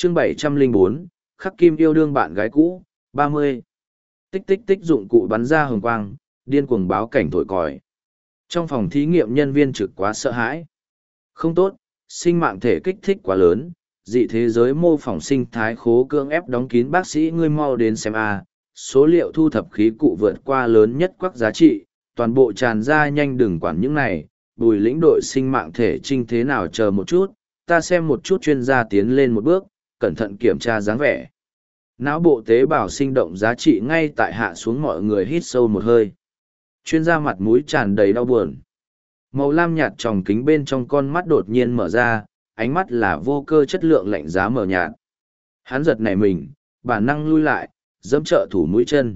chương 704, khắc kim yêu đương bạn gái cũ, 30. Tích tích tích dụng cụ bắn ra hồng quang, điên cuồng báo cảnh thổi còi. Trong phòng thí nghiệm nhân viên trực quá sợ hãi. Không tốt, sinh mạng thể kích thích quá lớn, dị thế giới mô phỏng sinh thái khố cưỡng ép đóng kín bác sĩ ngươi mau đến xem a. Số liệu thu thập khí cụ vượt qua lớn nhất quắc giá trị, toàn bộ tràn ra nhanh đừng quản những này, Bùi lĩnh đội sinh mạng thể trinh thế nào chờ một chút, ta xem một chút chuyên gia tiến lên một bước, cẩn thận kiểm tra dáng vẻ. Não bộ tế bào sinh động giá trị ngay tại hạ xuống mọi người hít sâu một hơi. Chuyên gia mặt mũi tràn đầy đau buồn. Màu lam nhạt tròng kính bên trong con mắt đột nhiên mở ra, ánh mắt là vô cơ chất lượng lạnh giá mờ nhạt. Hắn giật nảy mình, bản năng lui lại, dẫm trợ thủ mũi chân.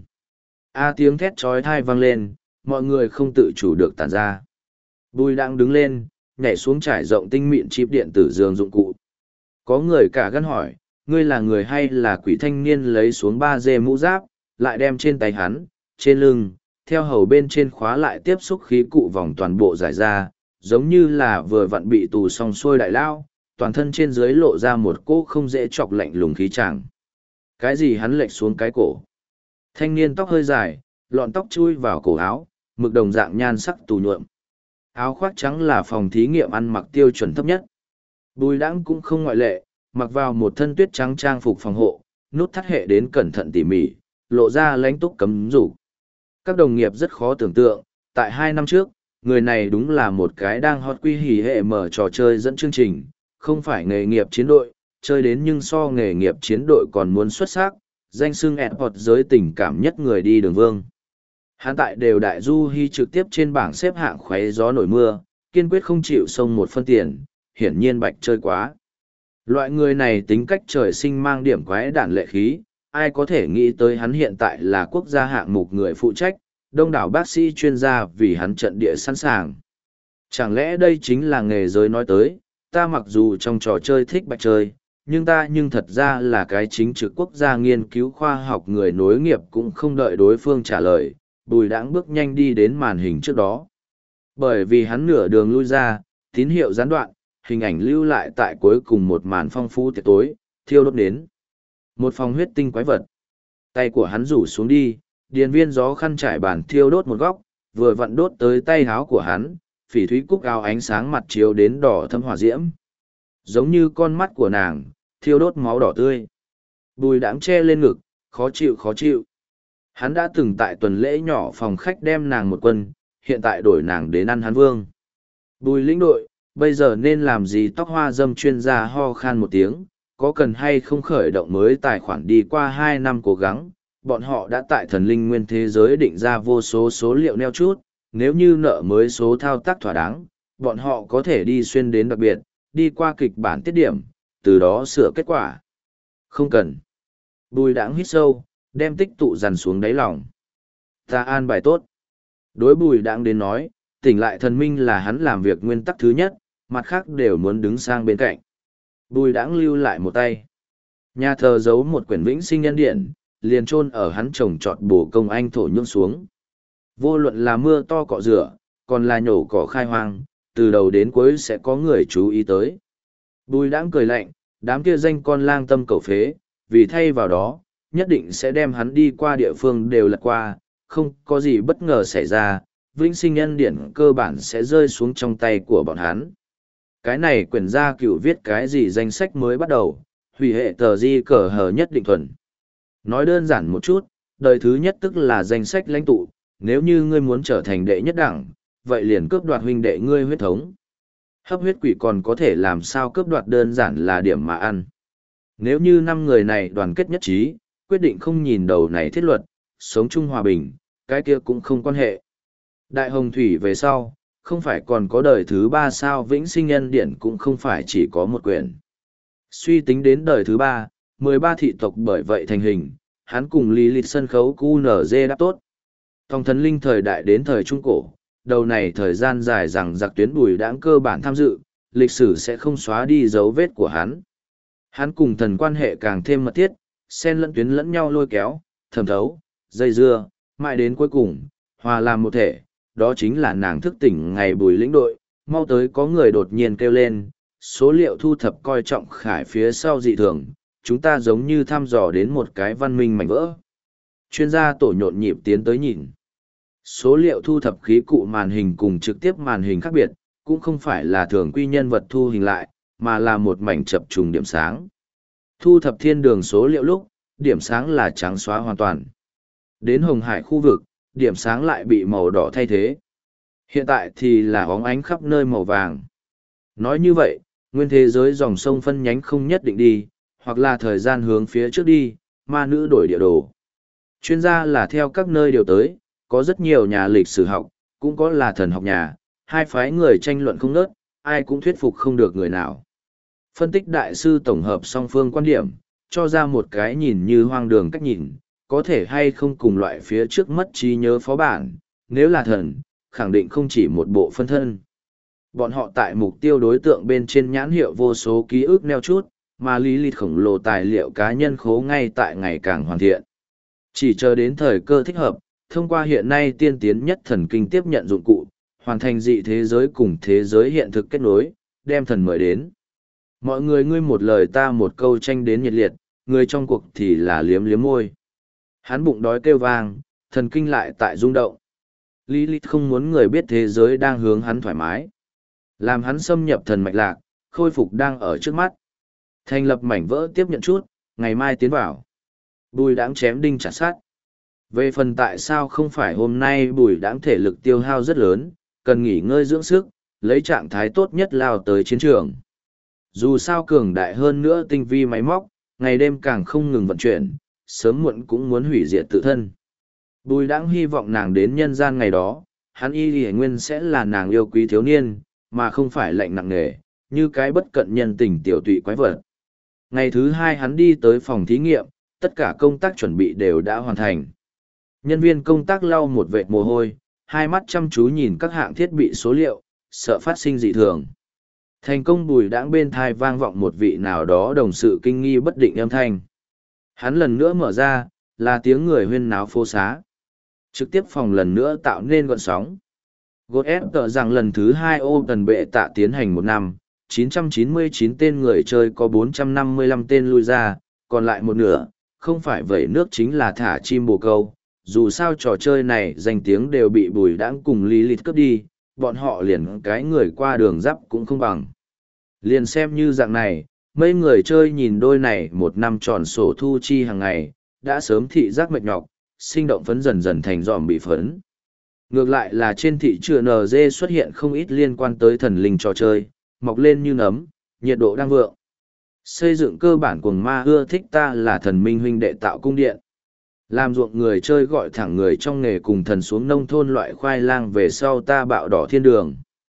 Tiếng thét trói thai vang lên, mọi người không tự chủ được tản ra. Bùi đang đứng lên, nhảy xuống trải rộng tinh mịn chip điện tử giường dụng cụ. Có người cả gân hỏi, ngươi là người hay là quỷ? Thanh niên lấy xuống 3D mũ giáp, lại đem trên tay hắn, trên lưng, theo hầu bên trên khóa lại tiếp xúc khí cụ vòng toàn bộ giải ra, giống như là vừa vặn bị tù xong xuôi đại lao, toàn thân trên dưới lộ ra một cỗ không dễ chọc lạnh lùng khí chàng. Cái gì? Hắn lệch xuống cái cổ. Thanh niên tóc hơi dài, lọn tóc chui vào cổ áo, mực đồng dạng nhan sắc tù nhuộm. Áo khoác trắng là phòng thí nghiệm ăn mặc tiêu chuẩn thấp nhất. Bùi đãng cũng không ngoại lệ, mặc vào một thân tuyết trắng trang phục phòng hộ, nút thắt hệ đến cẩn thận tỉ mỉ, lộ ra lãnh túc cấm rủ. Các đồng nghiệp rất khó tưởng tượng, tại 2 năm trước, người này đúng là một cái đang hot quy hỉ hệ mở trò chơi dẫn chương trình, không phải nghề nghiệp chiến đội, chơi đến nhưng so nghề nghiệp chiến đội còn muốn xuất sắc, danh xưng Airport giới tình cảm nhất người đi đường vương. Hắn tại đều đại du hy trực tiếp trên bảng xếp hạng khoáy gió nổi mưa, kiên quyết không chịu xông một phân tiền, hiển nhiên bạch chơi quá. Loại người này tính cách trời sinh mang điểm quái đản lệ khí, ai có thể nghĩ tới hắn hiện tại là quốc gia hạng mục người phụ trách, đông đảo bác sĩ chuyên gia vì hắn trận địa sẵn sàng. Chẳng lẽ đây chính là nghề giới nói tới, ta mặc dù trong trò chơi thích bạch chơi, nhưng ta nhưng thật ra là cái chính trực quốc gia nghiên cứu khoa học người nối nghiệp cũng không đợi đối phương trả lời, Bùi đãng bước nhanh đi đến màn hình trước đó. Bởi vì hắn nửa đường lui ra, tín hiệu gián đoạn, hình ảnh lưu lại tại cuối cùng một màn phong phú tiệc tối, thiêu đốt đến. Một phòng huyết tinh quái vật. Tay của hắn rủ xuống đi, điền viên gió khăn trải bàn thiêu đốt một góc, vừa vặn đốt tới tay háo của hắn, phỉ thúy cúc áo ánh sáng mặt chiếu đến đỏ thâm hỏa diễm. Giống như con mắt của nàng, thiêu đốt máu đỏ tươi. Bùi đãng che lên ngực, khó chịu khó chịu. Hắn đã từng tại tuần lễ nhỏ phòng khách đem nàng một quân, hiện tại đổi nàng đến ăn hắn vương. Bùi lĩnh đội, bây giờ nên làm gì? Tóc hoa dâm chuyên gia ho khan một tiếng, có cần hay không khởi động mới tài khoản? Đi qua 2 năm cố gắng, bọn họ đã tại thần linh nguyên thế giới định ra vô số số liệu neo chút, nếu như nợ mới số thao tác thỏa đáng, bọn họ có thể đi xuyên đến đặc biệt, đi qua kịch bản tiết điểm, từ đó sửa kết quả. Không cần. Bùi đãng hít sâu, đem tích tụ dằn xuống đáy lòng. Ta an bài tốt. Đối Bùi đãng đến nói, tỉnh lại thần minh là hắn làm việc nguyên tắc thứ nhất, mặt khác đều muốn đứng sang bên cạnh. Bùi đãng lưu lại một tay. Nhà thờ giấu một quyển vĩnh sinh nhân điện, liền chôn ở hắn trồng trọt bổ công anh thổ nhưỡng xuống. Vô luận là mưa to cọ rửa, còn là nhổ cỏ khai hoang, từ đầu đến cuối sẽ có người chú ý tới. Bùi đãng cười lạnh, đám kia danh con lang tâm cầu phế, vì thay vào đó, nhất định sẽ đem hắn đi qua địa phương đều lật qua, không có gì bất ngờ xảy ra, vĩnh sinh nhân điển cơ bản sẽ rơi xuống trong tay của bọn hắn. Cái này quyển gia cựu viết cái gì danh sách mới bắt đầu, hủy hệ tờ di cờ hờ nhất định thuần. Nói đơn giản một chút, đời thứ nhất tức là danh sách lãnh tụ, nếu như ngươi muốn trở thành đệ nhất đẳng, vậy liền cướp đoạt huynh đệ ngươi huyết thống. Hấp huyết quỷ còn có thể làm sao cướp đoạt, đơn giản là điểm mà ăn. Nếu như 5 người này đoàn kết nhất trí, quyết định không nhìn đầu này thiết luật, sống chung hòa bình, cái kia cũng không quan hệ. Đại hồng thủy về sau, không phải còn có đời thứ 3 sao? Vĩnh sinh nhân điển cũng không phải chỉ có một quyển. Suy tính đến đời thứ 3, 13 thị tộc bởi vậy thành hình, hắn cùng lý lịch sân khấu QNZ đáp tốt. Tòng thần linh thời đại đến thời Trung Cổ, đầu này thời gian dài rằng giặc tuyến Bùi đãng cơ bản tham dự, lịch sử sẽ không xóa đi dấu vết của hắn. Hắn cùng thần quan hệ càng thêm mật thiết, xen lẫn tuyến lẫn nhau lôi kéo, thẩm thấu, dây dưa, mãi đến cuối cùng, hòa làm một thể, đó chính là nàng thức tỉnh ngày Bùi lĩnh đội, mau tới có người đột nhiên kêu lên, số liệu thu thập coi trọng khải phía sau dị thường, chúng ta giống như thăm dò đến một cái văn minh mảnh vỡ. Chuyên gia tổ nhộn nhịp tiến tới nhìn. Số liệu thu thập khí cụ màn hình cùng trực tiếp màn hình khác biệt, cũng không phải là thường quy nhân vật thu hình lại, mà là một mảnh chập trùng điểm sáng. Thu thập thiên đường số liệu lúc, điểm sáng là trắng xóa hoàn toàn. Đến Hồng Hải khu vực, điểm sáng lại bị màu đỏ thay thế. Hiện tại thì là óng ánh khắp nơi màu vàng. Nói như vậy, nguyên thế giới dòng sông phân nhánh không nhất định đi, hoặc là thời gian hướng phía trước đi, ma nữ đổi địa đồ. Chuyên gia là theo các nơi đều tới, có rất nhiều nhà lịch sử học, cũng có là thần học nhà, hai phái người tranh luận không ngớt, ai cũng thuyết phục không được người nào. Phân tích đại sư tổng hợp song phương quan điểm, cho ra một cái nhìn như hoang đường cách nhìn, có thể hay không cùng loại phía trước mất trí nhớ phó bản, nếu là thần, khẳng định không chỉ một bộ phân thân. Bọn họ tại mục tiêu đối tượng bên trên nhãn hiệu vô số ký ức neo chút, mà lý lịch khổng lồ tài liệu cá nhân khố ngay tại ngày càng hoàn thiện. Chỉ chờ đến thời cơ thích hợp, thông qua hiện nay tiên tiến nhất thần kinh tiếp nhận dụng cụ, hoàn thành dị thế giới cùng thế giới hiện thực kết nối, đem thần mời đến. Mọi người ngươi một lời ta một câu tranh đến nhiệt liệt, người trong cuộc thì là liếm liếm môi. Hắn bụng đói kêu vang, thần kinh lại tại rung động. Lilith không muốn người biết thế giới đang hướng hắn thoải mái. Làm hắn xâm nhập thần mạch lạc, khôi phục đang ở trước mắt. Thành lập mảnh vỡ tiếp nhận chút, ngày mai tiến vào. Bùi đãng chém đinh chặt sát. Về phần tại sao không phải hôm nay bùi đãng thể lực tiêu hao rất lớn, cần nghỉ ngơi dưỡng sức, lấy trạng thái tốt nhất lao tới chiến trường. Dù sao cường đại hơn nữa tinh vi máy móc, ngày đêm càng không ngừng vận chuyển, sớm muộn cũng muốn hủy diệt tự thân. Bùi đãng hy vọng nàng đến nhân gian ngày đó, hắn y lì nguyên sẽ là nàng yêu quý thiếu niên, mà không phải lạnh nặng nề, như cái bất cận nhân tình tiểu tụy quái vật. Ngày thứ hai hắn đi tới phòng thí nghiệm, tất cả công tác chuẩn bị đều đã hoàn thành. Nhân viên công tác lau một vệt mồ hôi, hai mắt chăm chú nhìn các hạng thiết bị số liệu, sợ phát sinh dị thường. Thành công bùi đãng bên thai vang vọng một vị nào đó đồng sự kinh nghi bất định âm thanh. Hắn lần nữa mở ra, là tiếng người huyên náo phố xá. Trực tiếp phòng lần nữa tạo nên gọn sóng. Gột ép tờ rằng lần thứ hai ô tần bệ tạ tiến hành một năm, 999 tên người chơi có 455 tên lui ra, còn lại một nửa, không phải vẩy nước chính là thả chim bồ câu. Dù sao trò chơi này danh tiếng đều bị bùi đãng cùng Lilith cướp đi, bọn họ liền cái người qua đường giáp cũng không bằng. Liền xem như dạng này, mấy người chơi nhìn đôi này một năm tròn sổ thu chi hàng ngày, đã sớm thị giác mệt nhọc, sinh động phấn dần dần thành giòm bị phấn. Ngược lại là trên thị trường NG xuất hiện không ít liên quan tới thần linh trò chơi, mọc lên như nấm, nhiệt độ đang vượng. Xây dựng cơ bản cuồng ma ưa thích ta là thần minh huynh đệ tạo cung điện. Làm ruộng người chơi gọi thẳng người trong nghề cùng thần xuống nông thôn loại khoai lang về sau ta bạo đỏ thiên đường.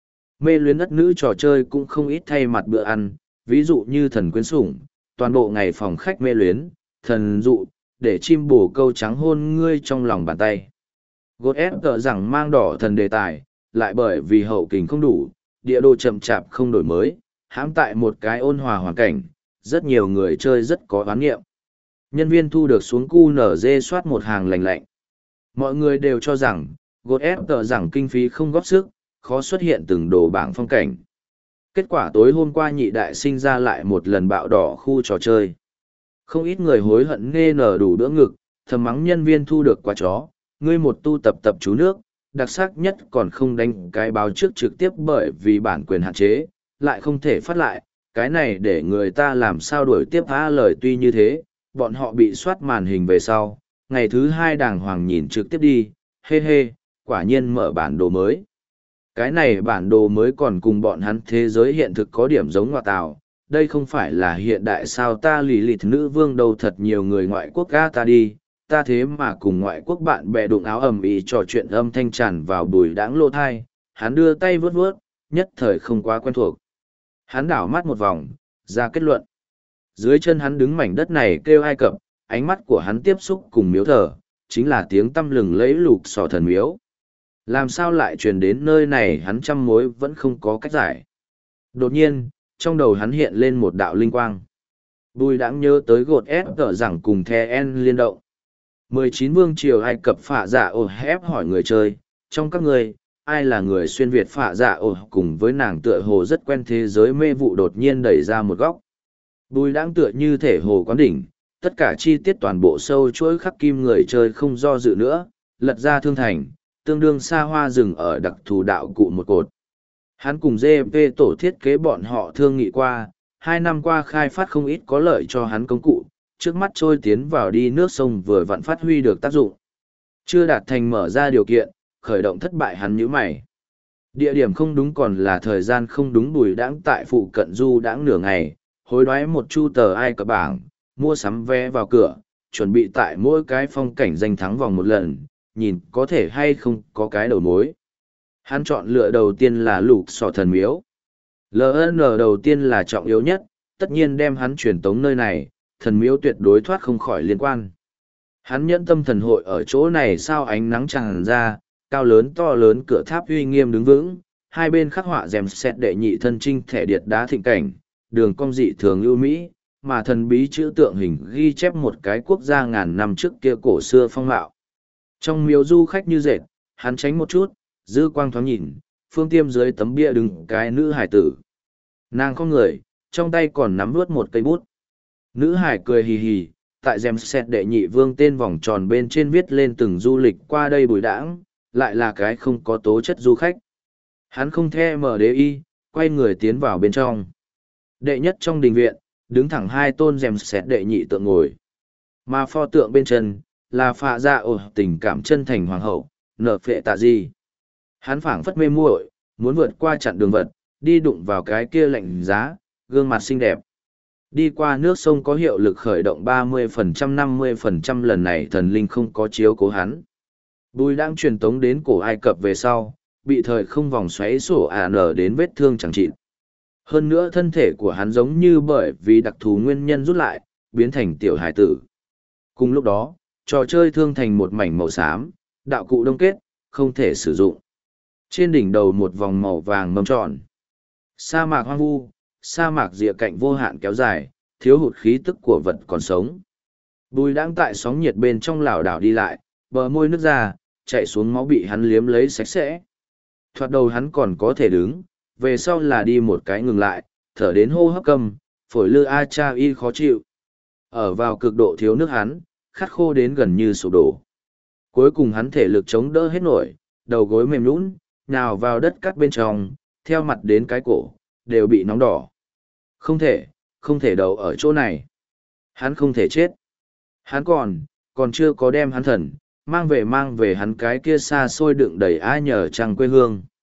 Mê luyến đất nữ trò chơi cũng không ít thay mặt bữa ăn, ví dụ như thần quyến sủng, toàn bộ ngày phòng khách mê luyến, thần dụ, để chim bồ câu trắng hôn ngươi trong lòng bàn tay. Gột ép tờ rằng mang đỏ thần đề tài, lại bởi vì hậu kình không đủ, địa đồ chậm chạp không đổi mới, hãm tại một cái ôn hòa hoàn cảnh, rất nhiều người chơi rất có oán nghiệm. Nhân viên thu được xuống QNZ soát một hàng lành lạnh. Mọi người đều cho rằng, gột ép tờ rằng kinh phí không góp sức, khó xuất hiện từng đồ bảng phong cảnh. Kết quả tối hôm qua nhị đại sinh ra lại một lần bạo đỏ khu trò chơi. Không ít người hối hận nghe nở đủ bữa ngực, thầm mắng nhân viên thu được quả chó, ngươi một tu tập tập chú nước, đặc sắc nhất còn không đánh cái báo trước trực tiếp bởi vì bản quyền hạn chế, lại không thể phát lại, cái này để người ta làm sao đuổi tiếp phá lời tuy như thế, bọn họ bị soát màn hình về sau, ngày thứ hai đàng hoàng nhìn trực tiếp đi, hê hê, quả nhiên mở bản đồ mới. Cái này bản đồ mới còn cùng bọn hắn thế giới hiện thực có điểm giống ngoại tào, đây không phải là hiện đại sao ta lì lịt nữ vương đâu thật nhiều người ngoại quốc ga ta đi, ta thế mà cùng ngoại quốc bạn bè đụng áo ầm ĩ trò chuyện âm thanh tràn vào bùi đãng lô thai, hắn đưa tay vớt vớt, nhất thời không quá quen thuộc. Hắn đảo mắt một vòng, ra kết luận. Dưới chân hắn đứng mảnh đất này kêu Ai Cập, ánh mắt của hắn tiếp xúc cùng miếu thờ, chính là tiếng tăm lừng lẫy lục sò thần miếu. Làm sao lại truyền đến nơi này hắn trăm mối vẫn không có cách giải. Đột nhiên, trong đầu hắn hiện lên một đạo linh quang. Bùi đãng nhớ tới gột S tờ rằng cùng The En liên động. 19 vương triều Ai Cập phạ dạ ồ ép hỏi người chơi, trong các người, ai là người xuyên Việt phạ dạ ồ cùng với nàng tựa hồ rất quen thế giới mê vụ đột nhiên đẩy ra một góc. Bùi đãng tựa như thể hồ quán đỉnh, tất cả chi tiết toàn bộ sâu chuỗi khắc kim người chơi không do dự nữa, lật ra thương thành, tương đương xa hoa rừng ở đặc thù đạo cụ một cột. Hắn cùng GP tổ thiết kế bọn họ thương nghị qua, 2 năm qua khai phát không ít có lợi cho hắn công cụ, trước mắt trôi tiến vào đi nước sông vừa vặn phát huy được tác dụng. Chưa đạt thành mở ra điều kiện, khởi động thất bại hắn nhíu mày. Địa điểm không đúng còn là thời gian không đúng. Bùi đãng tại phụ cận du đãng nửa ngày, hối đoái một chu tờ Ai Cập bảng, mua sắm vé vào cửa, chuẩn bị tại mỗi cái phong cảnh danh thắng vòng một lần, nhìn có thể hay không có cái đầu mối. Hắn chọn lựa đầu tiên là lục sọ thần miếu. LN đầu tiên là trọng yếu nhất, tất nhiên đem hắn truyền tống nơi này, thần miếu tuyệt đối thoát không khỏi liên quan. Hắn nhẫn tâm thần hội ở chỗ này sao ánh nắng tràn ra, cao lớn to lớn cửa tháp uy nghiêm đứng vững, hai bên khắc họa rèm xét đệ nhị thân trinh thẻ điệt đá thịnh cảnh, đường cong dị thường ưu mỹ, mà thần bí chữ tượng hình ghi chép một cái quốc gia ngàn năm trước kia cổ xưa phong mạo. Trong miếu du khách như dệt, hắn tránh một chút, dư quang thoáng nhìn, phương tiêm dưới tấm bia đứng cái nữ hải tử. Nàng không người, trong tay còn nắm vướt một cây bút. Nữ hải cười hì hì, tại rèm xét đệ nhị vương tên vòng tròn bên trên viết lên từng du lịch qua đây Bùi đãng, lại là cái không có tố chất du khách. Hắn không the mở đế y, quay người tiến vào bên trong. Đệ nhất trong đình viện, đứng thẳng hai tôn rèm xét đệ nhị tượng ngồi. Mà pho tượng bên chân, là phạ dạ ổ tình cảm chân thành hoàng hậu, nở phệ tạ gì. Hắn phảng phất mê muội, muốn vượt qua chặn đường vật, đi đụng vào cái kia lạnh giá, gương mặt xinh đẹp. Đi qua nước sông có hiệu lực khởi động 30% 50% lần này thần linh không có chiếu cố hắn. Bùi đang truyền tống đến cổ Ai Cập về sau, bị thời không vòng xoáy sổ nở đến vết thương chẳng chịt. Hơn nữa thân thể của hắn giống như bởi vì đặc thù nguyên nhân rút lại, biến thành tiểu hải tử. Cùng lúc đó, trò chơi thương thành một mảnh màu xám, đạo cụ đông kết, không thể sử dụng. Trên đỉnh đầu một vòng màu vàng mâm tròn. Sa mạc hoang vu, sa mạc rìa cạnh vô hạn kéo dài, thiếu hụt khí tức của vật còn sống. Bùi đang tại sóng nhiệt bên trong lảo đảo đi lại, bờ môi nước ra, chạy xuống máu bị hắn liếm lấy sạch sẽ. Thoạt đầu hắn còn có thể đứng, về sau là đi một cái ngừng lại, thở đến hô hấp câm, phổi lư a cha y khó chịu. Ở vào cực độ thiếu nước hắn, khát khô đến gần như sụp đổ. Cuối cùng hắn thể lực chống đỡ hết nổi, đầu gối mềm nhũn, nhào vào đất cắt bên trong, theo mặt đến cái cổ, đều bị nóng đỏ. Không thể đầu ở chỗ này. Hắn không thể chết. Hắn còn chưa có đem hắn thần, mang về hắn cái kia xa xôi đựng đầy ai nhờ trăng quê hương.